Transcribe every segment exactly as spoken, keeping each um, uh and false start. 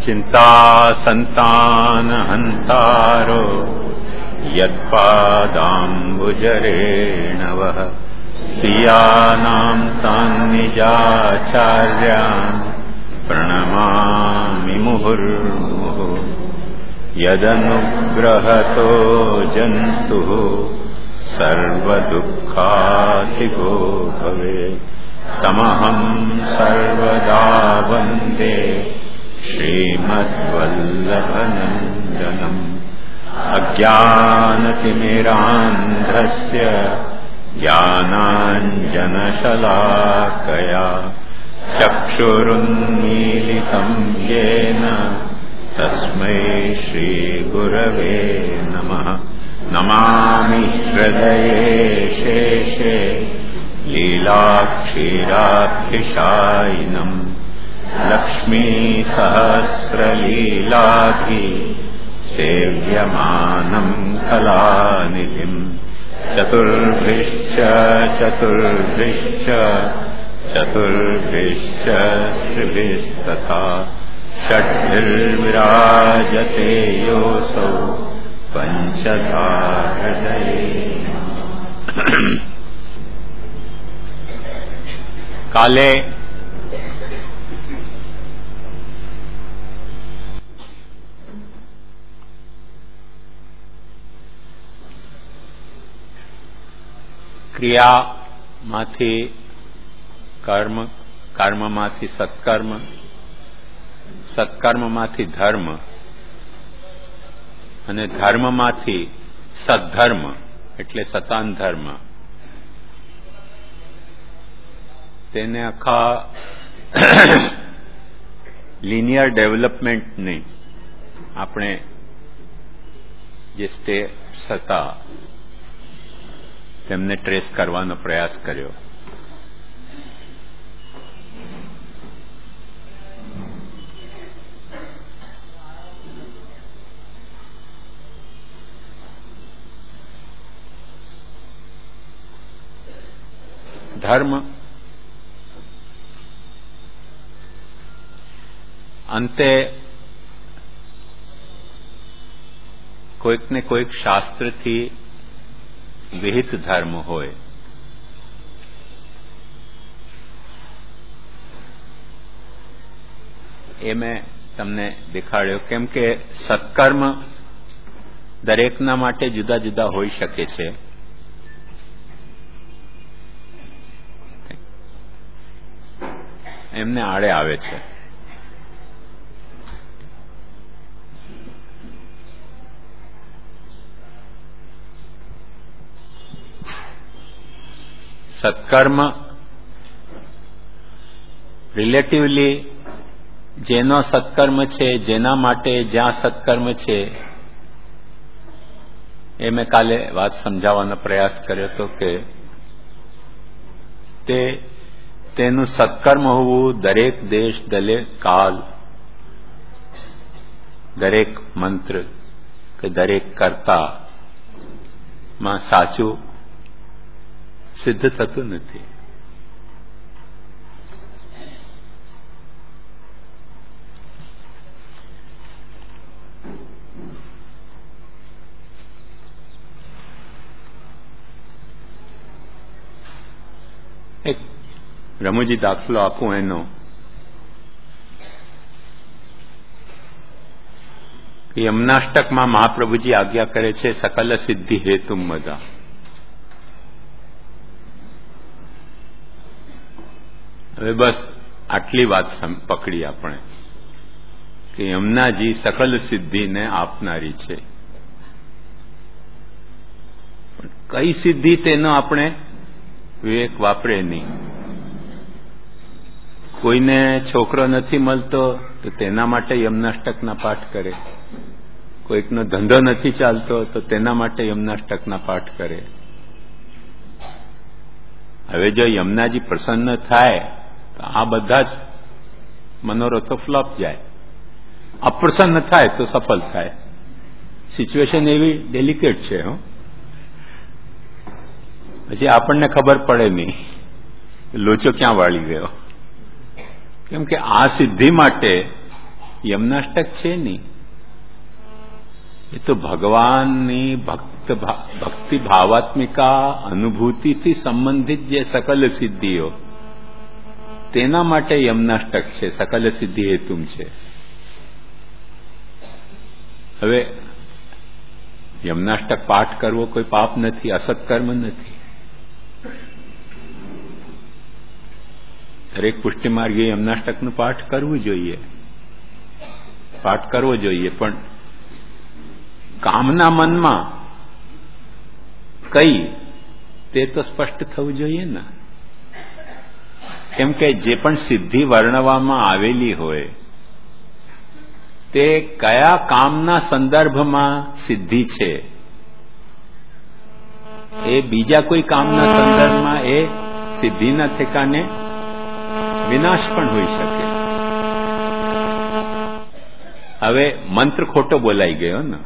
चिंता संतान हंतारो यत्पादाम्बुजरेणवः सियानां तान्निजाचार्यान् प्रणमामि मुहुर्मुहुः यदनुग्रहतो जन्तुः सर्वदुःखातिगो भवेत् तमहं सर्वदा वन्दे श्रीमद्वल्लभनन्दनम् अज्ञानतिमिरान्धस्य ज्ञानाञ्जनशलाकया चक्षुरुन्मीलितं येन तस्मै श्रीगुरवे नमः। नमामि हृदये शेषे लीलाक्षीराब्धिशायिनम् लक्ष्मीसहस्रलीलाभि सेव्यमानं कलानिधिम् चतुर्भिश्च चतुर्भिश्च चतुर्भिश्च त्रिभिस्तथा षड्भिर्विराजते योऽसौ पञ्चधा हृदये। काले ક્રિયામાંથી કર્મ, કર્મમાંથી સત્કર્મ, સત્કર્મમાંથી ધર્મ અને ધર્મમાંથી સદ્ધર્મ એટલે સતાન ધર્મ, તેને આખા લિનિયર ડેવલપમેન્ટની આપણે જે સ્ટેપ્સ હતા તેમને ટ્રેસ કરવાનો પ્રયાસ કર્યો. ધર્મ અંતે કોઈક ને કોઈક શાસ્ત્રથી વિહિત ધર્મ હોય. એ મેં તમને દેખાડ્યો કેમ કે સત્કર્મ દરેકના માટે જુદા જુદા હોઈ શકે છે. એમને આડે આવે છે. સત્કર્મ રિલેટિવલી જેનો સત્કર્મ છે, જેના માટે જ્યાં સત્કર્મ છે, એ મેં કાલે વાત સમજાવવાનો પ્રયાસ કર્યો હતો કે તે તેનું સત્કર્મ હોવું દરેક દેશ, દરેક કાલ, દરેક મંત્ર કે દરેક કર્તા માં સાચું સિદ્ધ થતું નથી. એક રમૂજી દાખલો આપું એનો કે યમનાષ્ટકમાં મહાપ્રભુજી આજ્ઞા કરે છે સકલ સિદ્ધિ હેતુ મદા. હવે બસ આટલી વાત પકડી આપણે કે યમુનાજી સકલ સિદ્ધિને આપનારી છે. કઈ સિદ્ધિ તેનો આપણે વિવેક વાપરે નહીં. કોઈને છોકરો નથી મળતો તો તેના માટે યમનાષ્ટકના પાઠ કરે. કોઈકનો ધંધો નથી ચાલતો તો તેના માટે યમનાષ્ટકના પાઠ કરે. હવે જો યમુનાજી પ્રસન્ન થાય તો આ બધા જ મનોરથો ફ્લોપ જાય. અપ્રસન્ન થાય તો સફળ થાય. સિચ્યુએશન એવી ડેલિકેટ છે. હો પછી આપણને ખબર પડે નહીં લોચો ક્યાં વાળી ગયો. કેમ કે આ સિદ્ધિ માટે યમનાષ્ટક છે નહીં. એ તો ભગવાનની ભક્ત ભક્તિ ભાવાત્મિકા અનુભૂતિથી સંબંધિત જે સકલ સિદ્ધિઓ તેના માટે યમનાષ્ટક છે, સકલ સિદ્ધિ હેતુમ છે. હવે યમનાષ્ટક પાઠ કરવો કોઈ પાપ નથી, અસત્કર્મ નથી. દરેક પુષ્ટિ માર્ગે યમનાષ્ટકનું પાઠ કરવું જોઈએ, પાઠ કરવો જોઈએ. પણ કામના મનમાં કઈ તે તો સ્પષ્ટ થવું જોઈએ ને. કેમ કે જે પણ સિદ્ધિ વર્ણવવામાં આવેલી હોય તે કયા કામના સંદર્ભમાં સિદ્ધિ છે, એ બીજા કોઈ કામના સંદર્ભમાં એ સિદ્ધિના ઠેકાને વિનાશ પણ હોઈ શકે. હવે મંત્ર ખોટો બોલાઈ ગયો ને.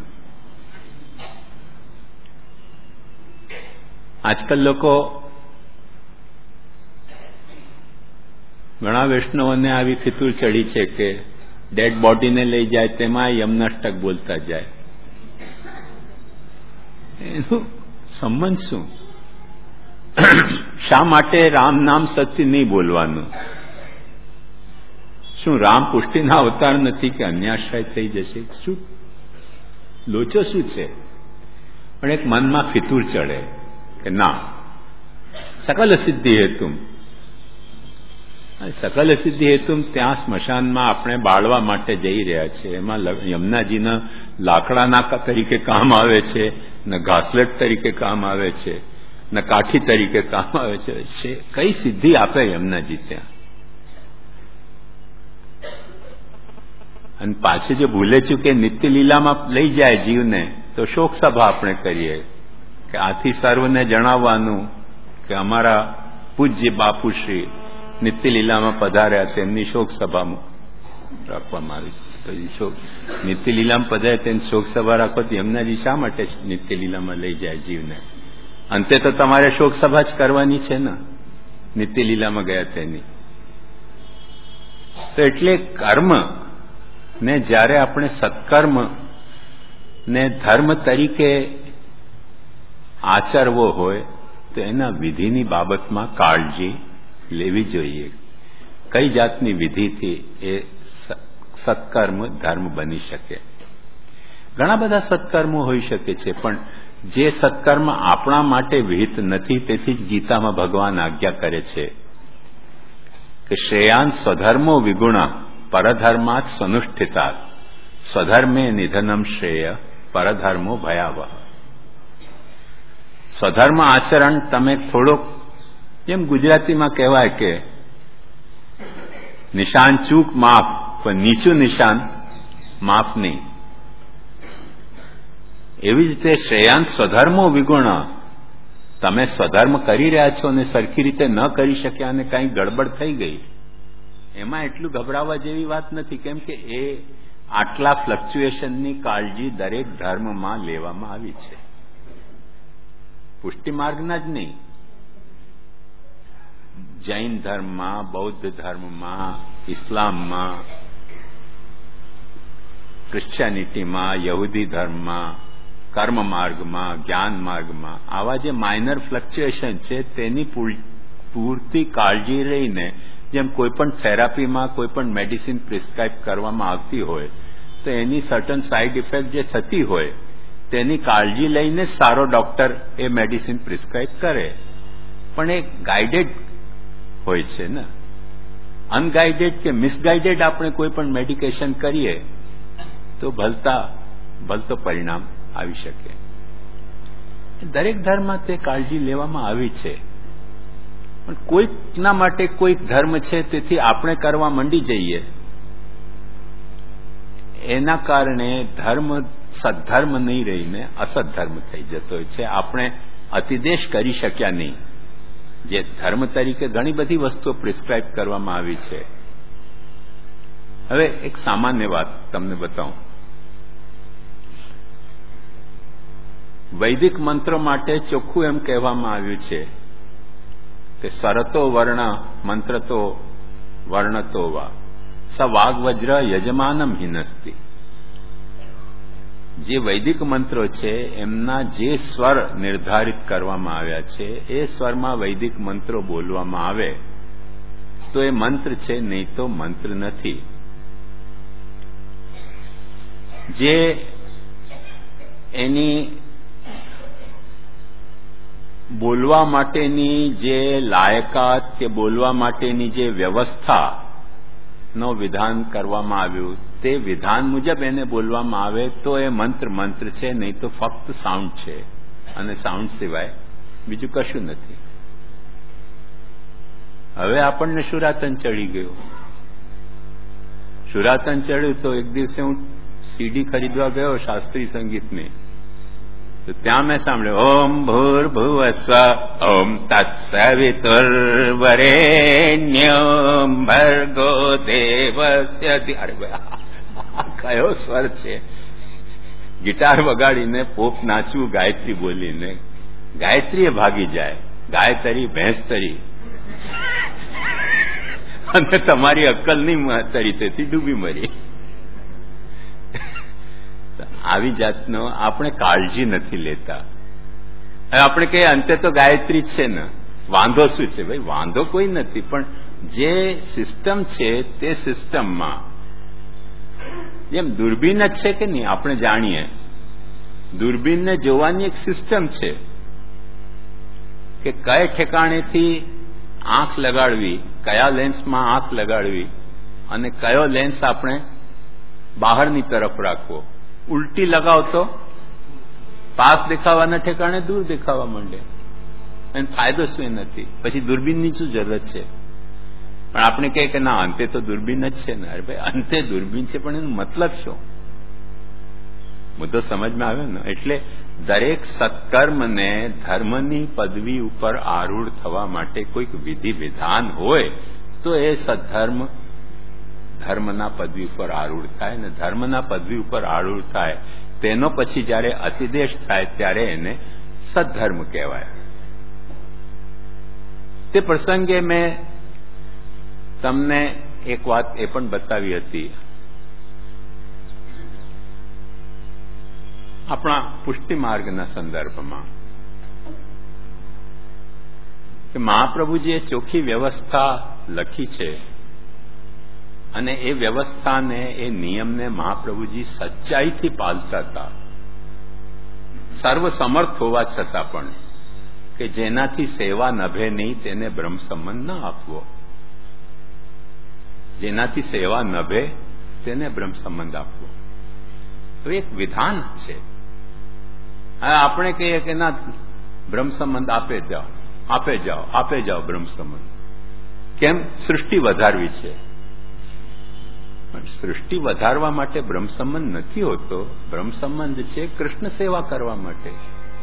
આજકાલ લોકો ઘણા વૈષ્ણવોને આવી ફિતુર ચડી છે કે ડેડ બોડીને લઈ જાય તેમાં યમનાષ્ટક બોલતા જાય. એનું સંબંધ શું? શા માટે રામ નામ સત્ય નહીં બોલવાનું? શું રામ પુષ્ટિના અવતાર નથી કે અન્યાશ્રય થઈ જશે? શું લોચો શું છે? પણ એક મનમાં ફિતુર ચડે કે ના, સકલ સિદ્ધિ હેતુમ, સકલ સિદ્ધિ હેતુમ ત્યાં સ્મશાનમાં આપણે બાળવા માટે જઈ રહ્યા છે. એમાં યમુનાજીના લાકડાના તરીકે કામ આવે છે, ને ઘાસલેટ તરીકે કામ આવે છે, ને કાઠી તરીકે કામ આવે છે. કઈ સિદ્ધિ આપે યમુનાજી ત્યાં? અને પાછી જો ભૂલે ચૂકે નિત્ય લીલામાં લઈ જાય જીવને તો શોક સભા આપણે કરીએ કે આથી સર્વને જણાવવાનું કે અમારા પૂજ્ય બાપુશ્રી નિત્ય લીલામાં પધાર્યા, તેમની શોક સભા રાખવામાં આવી. નિત્ય લીલામાં પધાર્યા તેની શોક સભા રાખો તો યમુનાજી શા માટે નિત્ય લીલામાં લઈ જાય જીવને? અંતે તો તમારે શોક સભા જ કરવાની છે ને, નિત્ય લીલામાં ગયા તેની. તો એટલે કર્મ ને જ્યારે આપણે સત્કર્મ ને ધર્મ તરીકે આચરવો હોય તો એના વિધિની બાબતમાં કાળજી લેવી જોઈએ. કઈ જાતની વિધિથી એ સત્કર્મ ધર્મ બની શકે? ઘણા બધા સત્કર્મો હોઈ શકે છે, પણ જે સત્કર્મ આપણા માટે વિહિત નથી તેથી જ ગીતામાં ભગવાન આજ્ઞા કરે છે કે શ્રેયાન સ્વધર્મો વિગુણા પરધર્માત સનુષ્ઠિતા સ્વધર્મે નિધનમ શ્રેય પરધર્મો ભયાવહ. સ્વધર્મ આચરણ તમે થોડોક, જેમ ગુજરાતીમાં કહેવાય કે નિશાન ચૂક માફ, પણ નીચું નિશાન માફ નહીં. એવી જ રીતે શ્રેયાંત સ્વધર્મો વિગુણ, તમે સ્વધર્મ કરી રહ્યા છો અને સરખી રીતે ન કરી શક્યા અને કંઈ ગડબડ થઈ ગઈ, એમાં એટલું ગભરાવા જેવી વાત નથી. કેમ કે એ આટલા ફ્લક્ચ્યુએશનની કાળજી દરેક ધર્મમાં લેવામાં આવી છે, પુષ્ટિ માર્ગના જ નહીં. જૈન ધર્મમાં, બૌદ્ધ ધર્મમાં, ઇસ્લામમાં, ક્રિશ્ચિયાનિટીમાં, યહૂદી ધર્મમાં, કર્મ માર્ગમાં, જ્ઞાન માર્ગમાં આવા જે માઇનર ફ્લક્ચ્યુએશન છે તેની પૂરતી કાળજી લઈને, જેમ કોઈ પણ થેરાપીમાં કોઈ પણ મેડિસિન પ્રિસ્ક્રાઇબ કરવામાં આવતી હોય તો એની સર્ટન સાઇડ ઇફેક્ટ જે થતી હોય તેની કાળજી લઈને સારો ડોક્ટર એ મેડિસિન પ્રિસ્ક્રાઇબ કરે. પણ એ ગાઇડેડ હોય છે ને. અનગાઇડેડ કે મિસગાઇડેડ આપણે કોઈ પણ મેડિકેશન કરીએ તો ભલતા ભલતો પરિણામ આવી શકે. દરેક ધર્મમાં તે કાળજી લેવામાં આવી છે. પણ કોઈકના માટે કોઈક ધર્મ છે તેથી આપણે કરવા માંડી જઈએ, એના કારણે ધર્મ સદ્ધર્મ નહીં રહીને અસદ્ધર્મ થઈ જતો હોય છે. આપણે અતિદેશ કરી શક્યા નહીં. જે ધર્મ તરીકે ઘણી બધી વસ્તુઓ પ્રિસ્ક્રાઇબ કરવામાં આવી છે. હવે એક સામાન્ય વાત તમને બતાવું. વૈદિક મંત્રો માટે ચોખ્ખું એમ કહેવામાં આવ્યું છે કે સરતો વર્ણ મંત્રતો વર્ણતો વા સ વાગ્વજ્ર યજમાનમ હિનસ્તિ. જે વૈદિક મંત્રો છે એમના જે સ્વર નિર્ધારિત કરવામાં આવ્યા છે એ સ્વરમાં વૈદિક મંત્રો બોલવામાં આવે તો એ મંત્ર છે, નહીં તો મંત્ર નથી. જે એની બોલવા માટેની જે લાયકાત કે બોલવા માટેની જે વ્યવસ્થા નો વિધાન કરવામાં આવ્યું તે વિધાન મુજબ એને બોલવામાં આવે તો એ મંત્ર મંત્ર છે, નહીં તો ફક્ત સાઉન્ડ છે અને સાઉન્ડ સિવાય બીજું કશું નથી. હવે આપણને શુરાતન ચડી ગયું. શુરાતન ચડ્યું તો એક દિવસે હું સીડી ખરીદવા ગયો શાસ્ત્રીય સંગીતની, તો ત્યાં મેં સાંભળ્યું ઓમ ભૂર્ભુવસ્વ ઓમ તત્સવિતુર્વરેણ્યમ ભર્ગો દેવસ્ય. અરે ભાઈ કયો સ્વર છે! ગિટાર વગાડીને પોપ નાચવું ગાયત્રી બોલીને, ગાયત્રી એ ભાગી જાય, ગાય તરી ભેંસ તરી અને તમારી અક્કલ નહીં તરી તેથી ડૂબી મરી. આવી જાતનો આપણે કાળજી નથી લેતા. આપણે કહીએ અંતે તો ગાયત્રી જ છે ને, વાંધો શું છે? ભાઈ વાંધો કોઈ નથી, પણ જે સિસ્ટમ છે તે સિસ્ટમમાં જેમ દૂરબીન જ છે કે નહીં આપણે જાણીએ, દૂરબીનને જોવાની એક સિસ્ટમ છે કે કયા ઠેકાણેથી આંખ લગાડવી, કયા લેન્સમાં આંખ લગાડવી અને કયો લેન્સ આપણે બહારની તરફ રાખવો. ઉલટી લગાવતો પાસ દેખાવાના ઠેકાણે દૂર દેખાવા માંડે. એને ફાયદો શું નથી? પછી દૂરબીનની શું જરૂરત છે? પણ આપણે કહે કે ના અંતે તો દૂરબીન જ છે ને. અરે ભાઈ અંતે દૂરબીન છે, પણ એનો મતલબ શું? મુદ્દો સમજમાં આવ્યો ને? એટલે દરેક સત્કર્મને ધર્મની પદવી ઉપર આરૂઢ થવા માટે કોઈક વિધિ વિધાન હોય તો એ સદ્ધર્મ ધર્મના પદવી ઉપર આરૂઢ થાય, ને ધર્મના પદવી ઉપર આરૂઢ થાય તેનો પછી જયારે અતિદેશ થાય ત્યારે એને સદ્ધર્મ કહેવાય. તે પ્રસંગે મેં તમને એક વાત એ પણ બતાવી હતી. આપણા પુષ્ટિ માર્ગના સંદર્ભમાં કે મહાપ્રભુજીએ ચોખ્ખી વ્યવસ્થા લખી છે અને એ વ્યવસ્થાને, એ નિયમને મહાપ્રભુજી સચ્ચાઈથી પાલતા હતા, સર્વસમર્થ હોવા છતાં પણ, કે જેનાથી સેવા નભે નહીં તેને બ્રહ્મ સંબંધ ન આપવો. જેનાથી સેવા નભે તેને બ્રહ્મ સંબંધ આપવો તો એક વિધાન છે. હવે આપણે કહીએ કે ના બ્રહ્મ સંબંધ આપે જાઓ, આપે જાઓ, આપે જાઓ બ્રહ્મ સંબંધ. કેમ? સૃષ્ટિ વધારવી છે. પણ સૃષ્ટિ વધારવા માટે બ્રહ્મ સંબંધ નથી હોતો. બ્રહ્મ સંબંધ છે કૃષ્ણ સેવા કરવા માટે.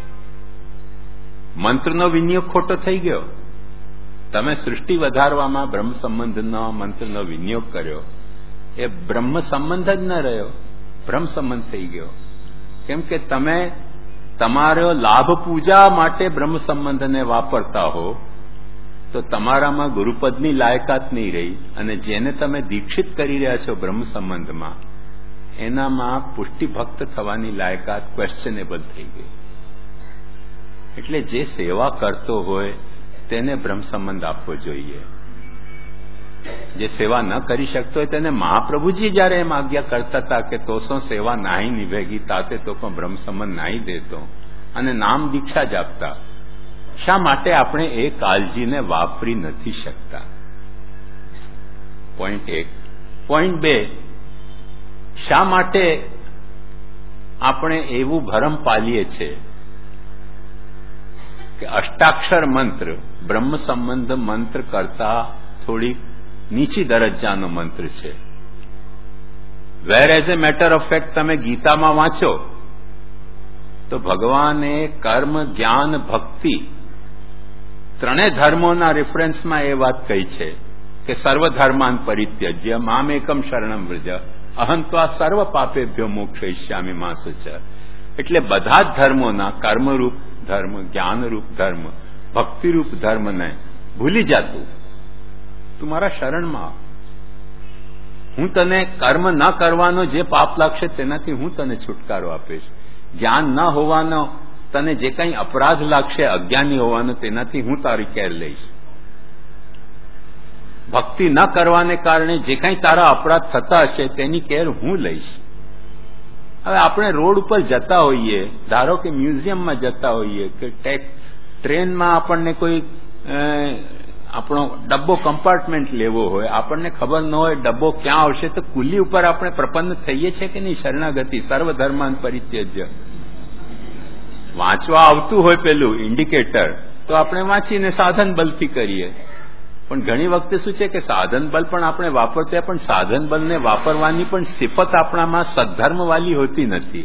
મંત્રનો વિનિયોગ ખોટો થઈ ગયો. તમે સૃષ્ટિ વધારવામાં બ્રહ્મ સંબંધનો મંત્રનો વિનિયોગ કર્યો, એ બ્રહ્મ સંબંધ જ ન રહ્યો, બ્રહ્મ સંબંધ થઈ ગયો. કેમ કે તમે તમારો લાભ પૂજા માટે બ્રહ્મ સંબંધને વાપરતા હો તો તમારામાં ગુરુપદની લાયકાત નહીં રહી, અને જેને તમે દીક્ષિત કરી રહ્યા છો બ્રહ્મ સંબંધમાં એનામાં પુષ્ટિ ભક્ત થવાની લાયકાત ક્વેશ્ચનેબલ થઈ ગઈ. એટલે જે સેવા કરતો હોય તેને બ્રહ્મ સંબંધ આપવો જોઈએ. જે સેવા ન કરી શકતો હોય તેને મહાપ્રભુજી જયારે એમ આજ્ઞા કરતા હતા કે તોસો સેવા નાહી નિભેગી તાતે તો પણ બ્રહ્મ સંબંધ નાહી દેતો અને નામ દીક્ષા જ આપતા. શા માટે આપણે એ કાળજીને વાપરી નથી શકતા? પોઈન્ટ એક. પોઈન્ટ બે, શા માટે આપણે એવું ભરમ પાલીએ છીએ કે અષ્ટાક્ષર મંત્ર બ્રહ્મ સંબંધ મંત્ર કરતા થોડી નીચી દરજ્જાનો મંત્ર છે. Where as a matter of fact તમે ગીતામાં વાંચો તો ભગવાને કર્મ, જ્ઞાન, ભક્તિ ત્રણેય ધર્મોના રેફરન્સમાં એ વાત કહી છે કે સર્વધર્માન પરિત્યજ્ય મામ એકમ શરણમ વ્રજ અહં ત્વા સર્વ પાપેભ્યો મોક્ષયિષ્યામિ મા શુચ. એટલે બધા જ ધર્મોના કર્મરૂપ ધર્મ, જ્ઞાનરૂપ ધર્મ, ભક્તિરૂપ ધર્મને ભૂલી જાતું તું મારા શરણમાં. હું તને કર્મ ન કરવાનો જે પાપ લાગશે તેનાથી હું તને છુટકારો આપીશ. જ્ઞાન ન હોવાનો તને જે કંઈ અપરાધ લાગશે અજ્ઞાની હોવાનો તેનાથી હું તારી કેર લઈશ. ભક્તિ ન કરવાને કારણે જે કંઈ તારા અપરાધ થતા હશે તેની કેર હું લઈશ. હવે આપણે રોડ ઉપર જતા હોઈએ, ધારો કે મ્યુઝિયમમાં જતા હોઈએ કે ટેક ટ્રેનમાં આપણને કોઈ આપણો ડબ્બો કમ્પાર્ટમેન્ટ લેવો હોય, આપણને ખબર ન હોય ડબ્બો ક્યાં આવશે તો કુલી ઉપર આપણે પ્રપન્ન થઈએ છીએ કે નહીં? શરણાગતિ સર્વધર્માન પરિત્યજ્ય. વાંચવા આવતું હોય પેલું ઇન્ડિકેટર તો આપણે વાંચીને સાધન બલથી કરીએ. પણ ઘણી વખતે શું છે કે સાધન બલ પણ આપણે વાપરતા પણ સાધન બલને વાપરવાની પણ સિફત આપણામાં સદ્ધર્મવાળી હોતી નથી.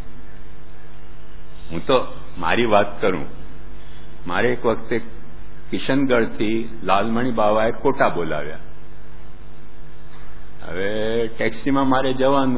હું તો મારી વાત કરું, મારે એક વખતે કિશનગઢથી લાલમણી બાવાએ કોટા બોલાવ્યા. હવે ટેક્સીમાં મારે જવાનું